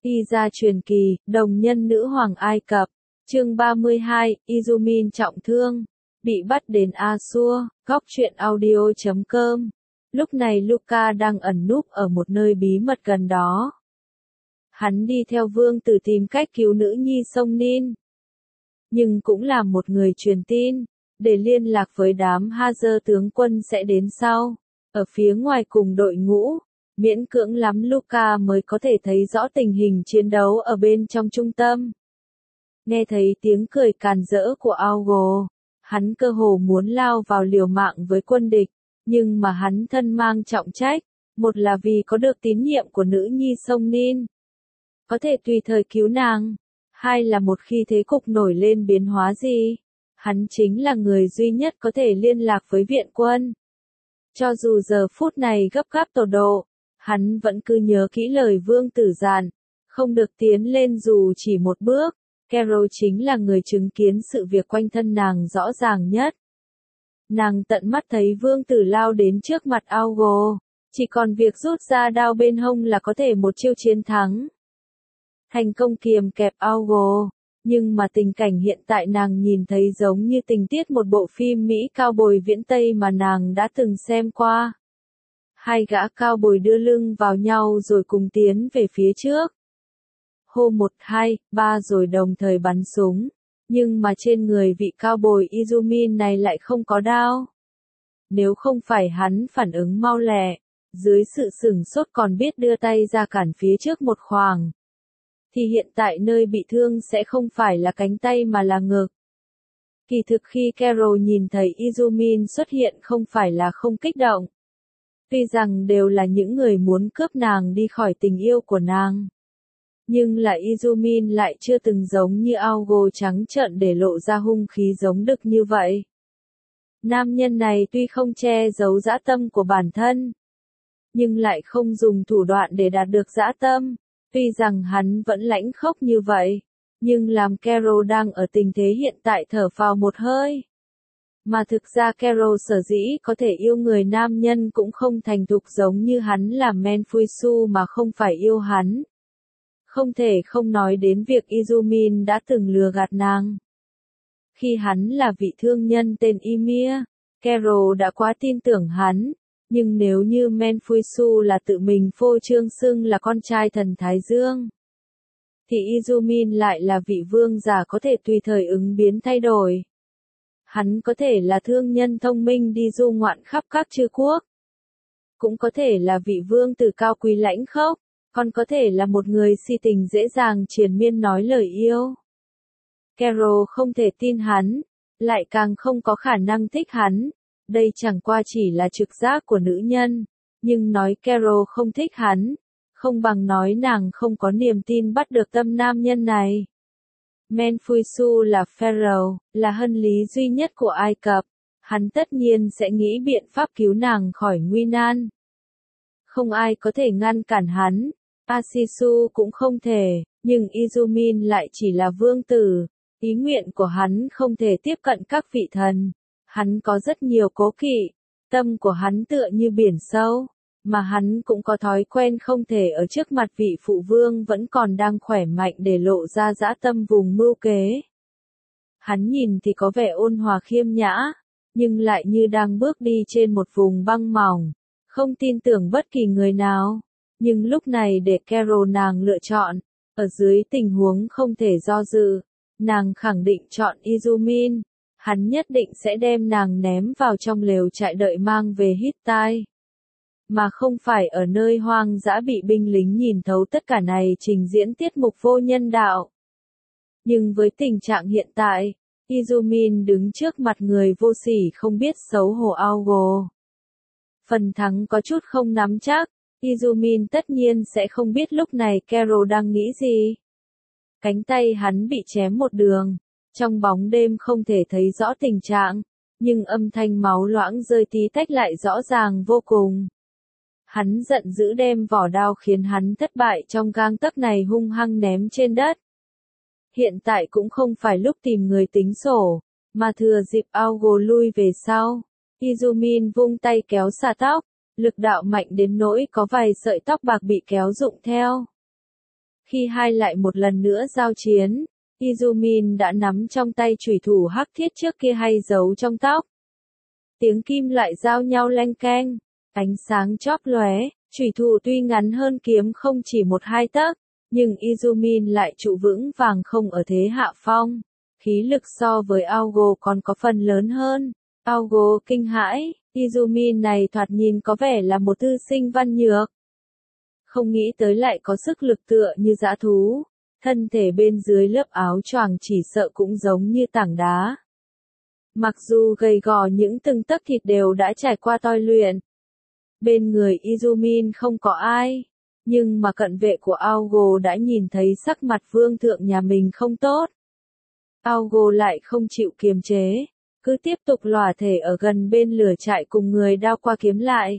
Iza truyền kỳ, đồng nhân nữ hoàng Ai Cập. Chương 32, Izumin trọng thương, bị bắt đến Ashur, góc truyện audio.com. Lúc này Luca đang ẩn núp ở một nơi bí mật gần đó. Hắn đi theo vương tử tìm cách cứu nữ nhi sông Nin. Nhưng cũng là một người truyền tin, để liên lạc với đám Hazer tướng quân sẽ đến sau. Ở phía ngoài cùng đội ngũ, miễn cưỡng lắm Luca mới có thể thấy rõ tình hình chiến đấu ở bên trong trung tâm. Nghe thấy tiếng cười càn rỡ của Augo, hắn cơ hồ muốn lao vào liều mạng với quân địch, nhưng mà hắn thân mang trọng trách, một là vì có được tín nhiệm của nữ nhi sông Nin, có thể tùy thời cứu nàng, hai là một khi thế cục nổi lên biến hóa gì, hắn chính là người duy nhất có thể liên lạc với viện quân. Cho dù giờ phút này gấp gáp tột độ, hắn vẫn cứ nhớ kỹ lời vương tử dặn, không được tiến lên dù chỉ một bước. Carol chính là người chứng kiến sự việc quanh thân nàng rõ ràng nhất. Nàng tận mắt thấy vương tử lao đến trước mặt Augo, chỉ còn việc rút ra đao bên hông là có thể một chiêu chiến thắng. Thành công kiềm kẹp Augo, nhưng mà tình cảnh hiện tại nàng nhìn thấy giống như tình tiết một bộ phim Mỹ cao bồi viễn Tây mà nàng đã từng xem qua. Hai gã cao bồi đưa lưng vào nhau rồi cùng tiến về phía trước. Hô 1, 2, 3 rồi đồng thời bắn súng, nhưng mà trên người vị cao bồi Izumin này lại không có đao. Nếu không phải hắn phản ứng mau lẹ, dưới sự sửng sốt còn biết đưa tay ra cản phía trước một khoảng, thì hiện tại nơi bị thương sẽ không phải là cánh tay mà là ngực. Kỳ thực khi Carol nhìn thấy Izumin xuất hiện không phải là không kích động. Tuy rằng đều là những người muốn cướp nàng đi khỏi tình yêu của nàng. Nhưng là Izumin lại chưa từng giống như Augo trắng trợn để lộ ra hung khí giống đực như vậy. Nam nhân này tuy không che giấu dã tâm của bản thân, nhưng lại không dùng thủ đoạn để đạt được dã tâm. Tuy rằng hắn vẫn lãnh khốc như vậy, nhưng làm Carol đang ở tình thế hiện tại thở phào một hơi. Mà thực ra Carol sở dĩ có thể yêu người nam nhân cũng không thành thục giống như hắn làm Menfuisu mà không phải yêu hắn. Không thể không nói đến việc Izumin đã từng lừa gạt nàng. Khi hắn là vị thương nhân tên Ymir, Carol đã quá tin tưởng hắn, nhưng nếu như Menfuisu là tự mình phô trương xưng là con trai thần Thái Dương, thì Izumin lại là vị vương giả có thể tùy thời ứng biến thay đổi. Hắn có thể là thương nhân thông minh đi du ngoạn khắp các chư quốc, cũng có thể là vị vương tử cao quý lãnh khốc, còn có thể là một người si tình dễ dàng triền miên nói lời yêu. Carol không thể tin hắn, lại càng không có khả năng thích hắn. Đây chẳng qua chỉ là trực giác của nữ nhân, nhưng nói Carol không thích hắn, không bằng nói nàng không có niềm tin bắt được tâm nam nhân này. Menfuisu là Pharaoh, là hân lý duy nhất của Ai Cập, hắn tất nhiên sẽ nghĩ biện pháp cứu nàng khỏi nguy nan. Không ai có thể ngăn cản hắn, Asisu cũng không thể, nhưng Izumin lại chỉ là vương tử, ý nguyện của hắn không thể tiếp cận các vị thần. Hắn có rất nhiều cố kỵ, tâm của hắn tựa như biển sâu, mà hắn cũng có thói quen không thể ở trước mặt vị phụ vương vẫn còn đang khỏe mạnh để lộ ra dã tâm vùng mưu kế. Hắn nhìn thì có vẻ ôn hòa khiêm nhã, nhưng lại như đang bước đi trên một vùng băng mỏng, không tin tưởng bất kỳ người nào. Nhưng lúc này để Carol nàng lựa chọn, ở dưới tình huống không thể do dự, nàng khẳng định chọn Izumin. Hắn nhất định sẽ đem nàng ném vào trong lều trại đợi mang về Hittite. Mà không phải ở nơi hoang dã bị binh lính nhìn thấu tất cả này trình diễn tiết mục vô nhân đạo. Nhưng với tình trạng hiện tại, Izumin đứng trước mặt người vô sỉ không biết xấu hổ Augo. Phần thắng có chút không nắm chắc, Izumin tất nhiên sẽ không biết lúc này Carol đang nghĩ gì. Cánh tay hắn bị chém một đường. Trong bóng đêm không thể thấy rõ tình trạng, nhưng âm thanh máu loãng rơi tí tách lại rõ ràng vô cùng. Hắn giận dữ đem vỏ đao khiến hắn thất bại trong gang tấc này hung hăng ném trên đất. Hiện tại cũng không phải lúc tìm người tính sổ, mà thừa dịp Augo lui về sau. Izumin vung tay kéo xả tóc, lực đạo mạnh đến nỗi có vài sợi tóc bạc bị kéo rụng theo. Khi hai lại một lần nữa giao chiến, Izumin đã nắm trong tay chủy thủ hắc thiết trước kia hay giấu trong tóc. Tiếng kim loại giao nhau leng keng, ánh sáng chóp lóe, chủy thủ tuy ngắn hơn kiếm không chỉ 1-2 tấc, nhưng Izumin lại trụ vững vàng không ở thế hạ phong. Khí lực so với Aogo còn có phần lớn hơn. Aogo kinh hãi, Izumin này thoạt nhìn có vẻ là một thư sinh văn nhược. Không nghĩ tới lại có sức lực tựa như dã thú, thân thể bên dưới lớp áo choàng chỉ sợ cũng giống như tảng đá. Mặc dù gầy gò những từng tấc thịt đều đã trải qua toi luyện. Bên người Izumin không có ai, nhưng mà cận vệ của Aogo đã nhìn thấy sắc mặt vương thượng nhà mình không tốt. Aogo lại không chịu kiềm chế, cứ tiếp tục lòa thể ở gần bên lửa trại cùng người đao qua kiếm lại.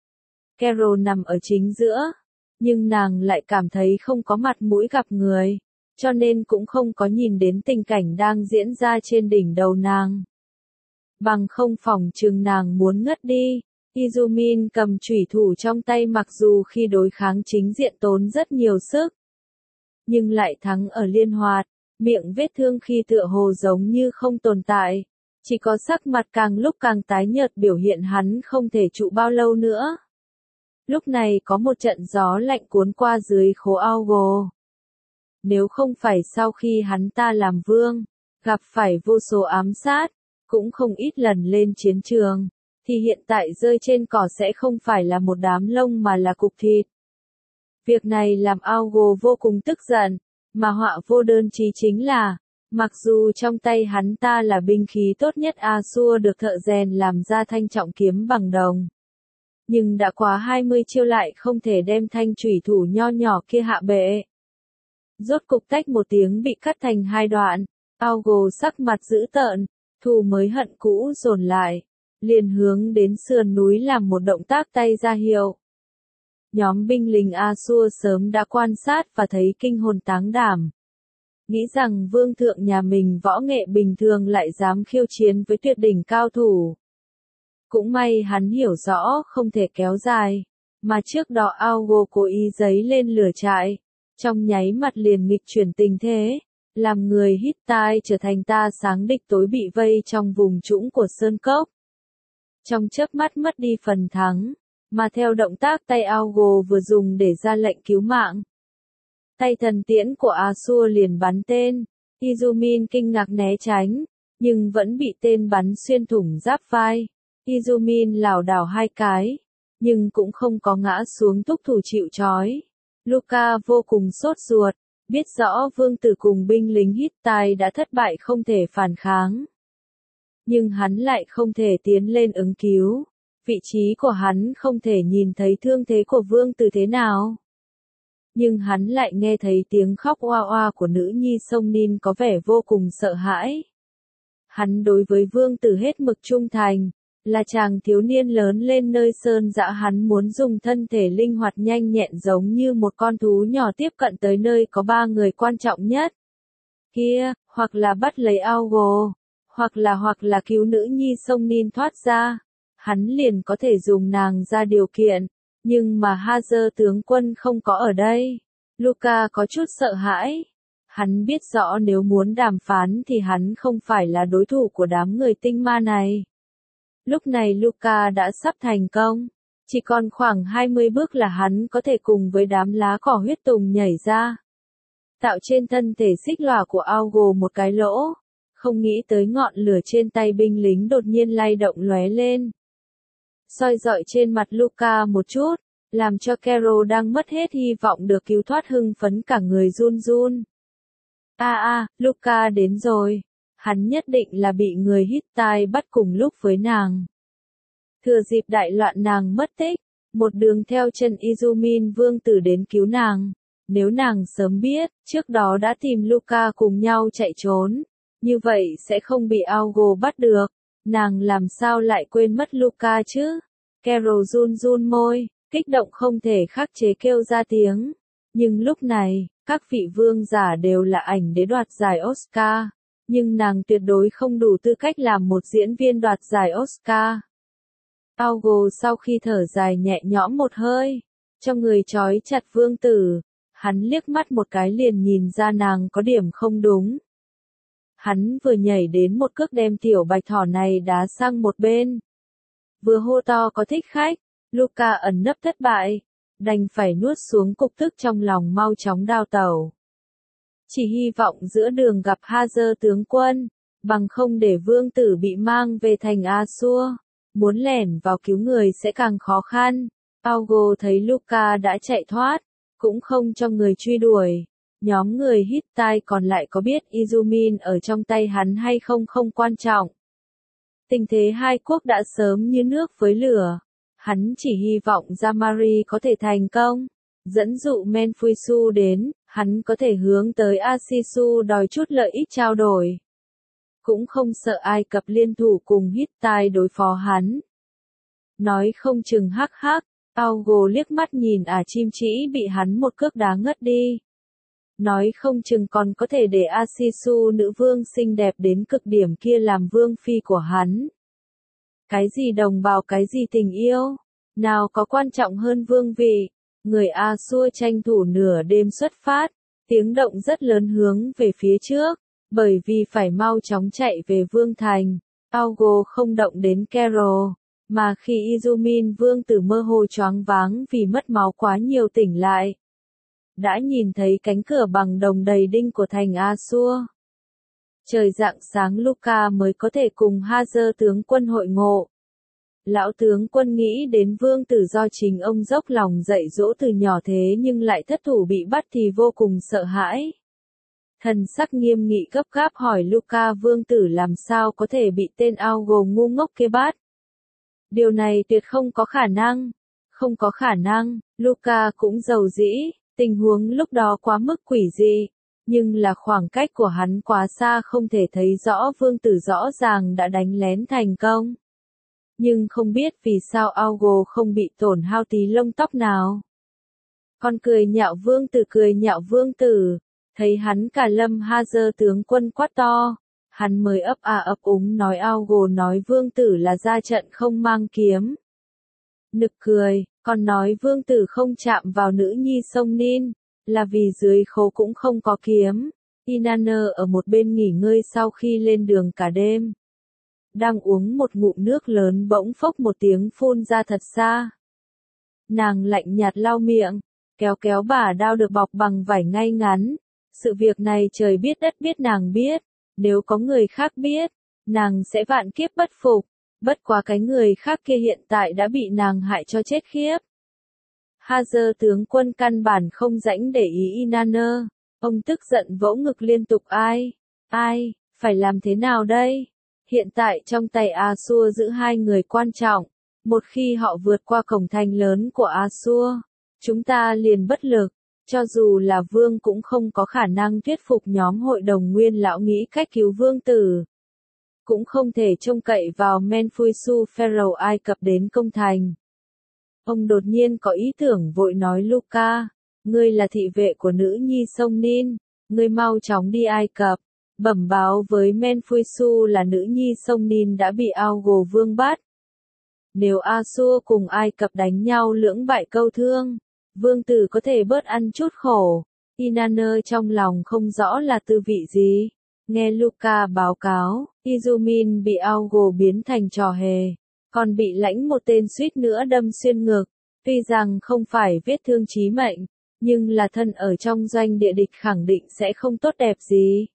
Carol nằm ở chính giữa, nhưng nàng lại cảm thấy không có mặt mũi gặp người, cho nên cũng không có nhìn đến tình cảnh đang diễn ra trên đỉnh đầu nàng. Bằng không phòng chừng nàng muốn ngất đi. Izumin cầm chủy thủ trong tay mặc dù khi đối kháng chính diện tốn rất nhiều sức, nhưng lại thắng ở liên hoạt, miệng vết thương khi tựa hồ giống như không tồn tại, chỉ có sắc mặt càng lúc càng tái nhợt biểu hiện hắn không thể trụ bao lâu nữa. Lúc này có một trận gió lạnh cuốn qua dưới khố Aogo. Nếu không phải sau khi hắn ta làm vương, gặp phải vô số ám sát, cũng không ít lần lên chiến trường, thì hiện tại rơi trên cỏ sẽ không phải là một đám lông mà là cục thịt. Việc này làm Aogo vô cùng tức giận, mà họa vô đơn chí chính là, mặc dù trong tay hắn ta là binh khí tốt nhất Asur được thợ rèn làm ra thanh trọng kiếm bằng đồng, nhưng đã quá 20 chiêu lại không thể đem thanh chủy thủ nho nhỏ kia hạ bệ. Rốt cục tách một tiếng bị cắt thành 2 đoạn, Aogo sắc mặt dữ tợn, thù mới hận cũ dồn lại, liền hướng đến sườn núi làm một động tác tay ra hiệu. Nhóm binh lính Asur sớm đã quan sát và thấy kinh hồn táng đảm. Nghĩ rằng vương thượng nhà mình võ nghệ bình thường lại dám khiêu chiến với tuyệt đỉnh cao thủ. Cũng may hắn hiểu rõ không thể kéo dài, mà trước đó Aogo cố ý giấy lên lửa trại, trong nháy mắt liền nghịch chuyển tình thế, làm người Hittite trở thành ta sáng địch tối bị vây trong vùng trũng của Sơn Cốc. Trong chớp mắt mất đi phần thắng, mà theo động tác tay Aogo vừa dùng để ra lệnh cứu mạng. Tay thần tiễn của Asur liền bắn tên, Izumin kinh ngạc né tránh, nhưng vẫn bị tên bắn xuyên thủng giáp vai. Izumin lảo đảo 2 cái, nhưng cũng không có ngã xuống thúc thủ chịu trói. Luca vô cùng sốt ruột, biết rõ vương tử cùng binh lính Hittite đã thất bại không thể phản kháng. Nhưng hắn lại không thể tiến lên ứng cứu, vị trí của hắn không thể nhìn thấy thương thế của vương tử thế nào. Nhưng hắn lại nghe thấy tiếng khóc oa oa của nữ nhi sông Nin có vẻ vô cùng sợ hãi. Hắn đối với vương tử hết mực trung thành, là chàng thiếu niên lớn lên nơi sơn dã, hắn muốn dùng thân thể linh hoạt nhanh nhẹn giống như một con thú nhỏ tiếp cận tới nơi có 3 người quan trọng nhất. Kia, hoặc là bắt lấy Aogo, hoặc là cứu nữ nhi sông Nin thoát ra. Hắn liền có thể dùng nàng ra điều kiện, nhưng mà Hazer tướng quân không có ở đây. Luca có chút sợ hãi. Hắn biết rõ nếu muốn đàm phán thì hắn không phải là đối thủ của đám người tinh ma này. Lúc này Luca đã sắp thành công, chỉ còn khoảng 20 bước là hắn có thể cùng với đám lá cỏ huyết tùng nhảy ra. Tạo trên thân thể xích lòa của Aogo một cái lỗ, không nghĩ tới ngọn lửa trên tay binh lính đột nhiên lay động lóe lên. Soi rọi trên mặt Luca một chút, làm cho Carol đang mất hết hy vọng được cứu thoát hưng phấn cả người run run. Luca đến rồi. Hắn nhất định là bị người Hittite bắt cùng lúc với nàng. Thừa dịp đại loạn nàng mất tích, một đường theo chân Izumin vương tử đến cứu nàng. Nếu nàng sớm biết, trước đó đã tìm Luca cùng nhau chạy trốn, như vậy sẽ không bị Aogo bắt được. Nàng làm sao lại quên mất Luca chứ? Carol run run môi, kích động không thể khắc chế kêu ra tiếng. Nhưng lúc này, các vị vương giả đều là ảnh đế đoạt giải Oscar. Nhưng nàng tuyệt đối không đủ tư cách làm một diễn viên đoạt giải Oscar. Aogo sau khi thở dài nhẹ nhõm một hơi, trong người trói chặt vương tử, Hắn liếc mắt một cái liền nhìn ra nàng có điểm không đúng. Hắn vừa nhảy đến một cước đem tiểu bạch thỏ này đá sang một bên. Vừa hô to có thích khách, Luca ẩn nấp thất bại, đành phải nuốt xuống cục tức trong lòng mau chóng đào tẩu. Chỉ hy vọng giữa đường gặp Hazer tướng quân, bằng không để vương tử bị mang về thành Asua, muốn lẻn vào cứu người sẽ càng khó khăn. Augo thấy Luca đã chạy thoát, cũng không cho người truy đuổi. Nhóm người Hittite còn lại có biết Izumin ở trong tay hắn hay không không quan trọng. Tình thế hai quốc đã sớm như nước với lửa. Hắn chỉ hy vọng Jamari có thể thành công. Dẫn dụ Menfuisu đến, hắn có thể hướng tới Asisu đòi chút lợi ích trao đổi. Cũng không sợ Ai Cập liên thủ cùng Hittite đối phó hắn. Nói không chừng hắc hắc, Augo liếc mắt nhìn chim trĩ bị hắn một cước đá ngất đi. Nói không chừng còn có thể để Asisu nữ vương xinh đẹp đến cực điểm kia làm vương phi của hắn. Cái gì đồng bào cái gì tình yêu, nào có quan trọng hơn vương vị. Người Asua tranh thủ nửa đêm xuất phát, tiếng động rất lớn hướng về phía trước, bởi vì phải mau chóng chạy về vương thành. Augo không động đến Kero, mà khi Izumin vương tử mơ hồ choáng váng vì mất máu quá nhiều tỉnh lại. Đã nhìn thấy cánh cửa bằng đồng đầy đinh của thành Asua. Trời rạng sáng Luca mới có thể cùng Hazer tướng quân hội ngộ. Lão tướng quân nghĩ đến vương tử do chính ông dốc lòng dạy dỗ từ nhỏ thế nhưng lại thất thủ bị bắt thì vô cùng sợ hãi. Thần sắc nghiêm nghị gấp gáp hỏi Luca vương tử làm sao có thể bị tên Augo ngu ngốc kia bắt. Điều này tuyệt không có khả năng. Không có khả năng, Luca cũng giàu dĩ, tình huống lúc đó quá mức quỷ dị. Nhưng là khoảng cách của hắn quá xa không thể thấy rõ vương tử rõ ràng đã đánh lén thành công. Nhưng không biết vì sao Augo không bị tổn hao tí lông tóc nào. Con cười nhạo vương tử, thấy hắn cả lâm Hazer tướng quân quát to, hắn mới ấp ấp úng nói Augo nói vương tử là ra trận không mang kiếm. Nực cười, còn nói vương tử không chạm vào nữ nhi sông Nin, là vì dưới khố cũng không có kiếm. Inanna ở một bên nghỉ ngơi sau khi lên đường cả đêm. Đang uống một ngụm nước lớn bỗng phốc một tiếng phun ra thật xa. Nàng lạnh nhạt lau miệng, kéo kéo bả đao được bọc bằng vải ngay ngắn. Sự việc này trời biết đất biết nàng biết, nếu có người khác biết, nàng sẽ vạn kiếp bất phục, bất quá cái người khác kia hiện tại đã bị nàng hại cho chết khiếp. Hazer tướng quân căn bản không rảnh để ý Inanna, ông tức giận vỗ ngực liên tục ai, phải làm thế nào đây? Hiện tại trong tay Asua giữ hai người quan trọng, một khi họ vượt qua cổng thành lớn của Asua, chúng ta liền bất lực, cho dù là vương cũng không có khả năng thuyết phục nhóm hội đồng nguyên lão nghĩ cách cứu vương tử. Cũng không thể trông cậy vào Menfuisu Pharaoh Ai Cập đến công thành. Ông đột nhiên có ý tưởng vội nói Luca, ngươi là thị vệ của nữ nhi sông Nin, ngươi mau chóng đi Ai Cập. Bẩm báo với Menfuisu là nữ nhi sông Nin đã bị Augo vương bắt. Nếu Asua cùng Ai Cập đánh nhau lưỡng bại câu thương, vương tử có thể bớt ăn chút khổ. Inanna trong lòng không rõ là tư vị gì. Nghe Luca báo cáo, Izumin bị Augo biến thành trò hề, còn bị lãnh một tên suýt nữa đâm xuyên ngực. Tuy rằng không phải vết thương chí mệnh, nhưng là thân ở trong doanh địa địch khẳng định sẽ không tốt đẹp gì.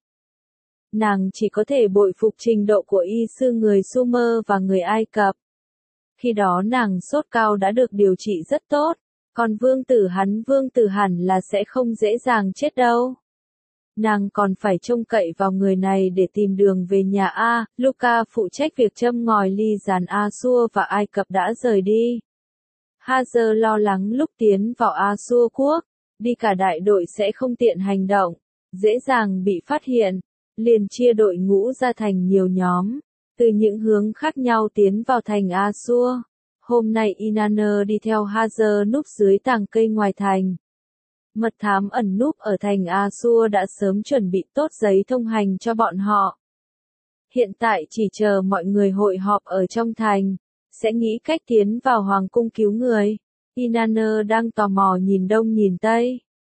Nàng chỉ có thể bội phục trình độ của y sư người Sumer và người Ai Cập. Khi đó nàng sốt cao đã được điều trị rất tốt, còn vương tử hẳn là sẽ không dễ dàng chết đâu. Nàng còn phải trông cậy vào người này để tìm đường về nhà A. Luca phụ trách việc châm ngòi ly giàn Asua và Ai Cập đã rời đi. Hazer lo lắng lúc tiến vào Asua quốc, đi cả đại đội sẽ không tiện hành động, dễ dàng bị phát hiện. Liền chia đội ngũ ra thành nhiều nhóm, từ những hướng khác nhau tiến vào thành Asua. Hôm nay Inanna đi theo Hazer núp dưới tàng cây ngoài thành. Mật thám ẩn núp ở thành Asua đã sớm chuẩn bị tốt giấy thông hành cho bọn họ. Hiện tại chỉ chờ mọi người hội họp ở trong thành, sẽ nghĩ cách tiến vào hoàng cung cứu người. Inanna đang tò mò nhìn đông nhìn tây,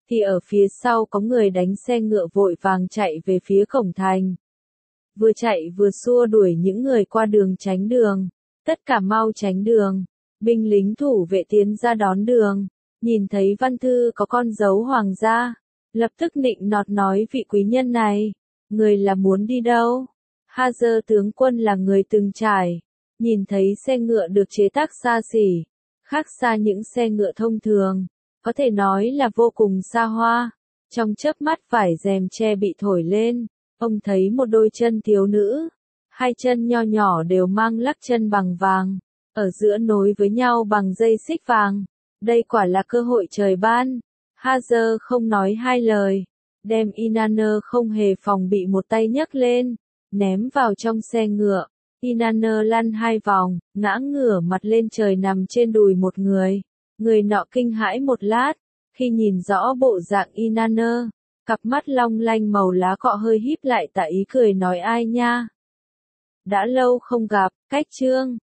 thì ở phía sau có người đánh xe ngựa vội vàng chạy về phía cổng thành. Vừa chạy vừa xua đuổi những người qua đường tránh đường. Tất cả mau tránh đường. Binh lính thủ vệ tiến ra đón đường. Nhìn thấy văn thư có con dấu hoàng gia. Lập tức nịnh nọt nói vị quý nhân này. Người là muốn đi đâu? Hazer tướng quân là người từng trải. Nhìn thấy xe ngựa được chế tác xa xỉ. Khác xa những xe ngựa thông thường. Có thể nói là vô cùng xa hoa. Trong chớp mắt vải rèm tre bị thổi lên. Ông thấy một đôi chân thiếu nữ. Hai chân nho nhỏ đều mang lắc chân bằng vàng. Ở giữa nối với nhau bằng dây xích vàng. Đây quả là cơ hội trời ban. Hazer không nói hai lời. Đem Inanna không hề phòng bị một tay nhấc lên. Ném vào trong xe ngựa. Inanna lăn hai vòng. Ngã ngửa mặt lên trời nằm trên đùi một người. Người nọ kinh hãi một lát. Khi nhìn rõ bộ dạng Inanna. Cặp mắt long lanh màu lá cọ hơi híp lại, tà ý cười nói ai nha. Đã lâu không gặp, cách chương.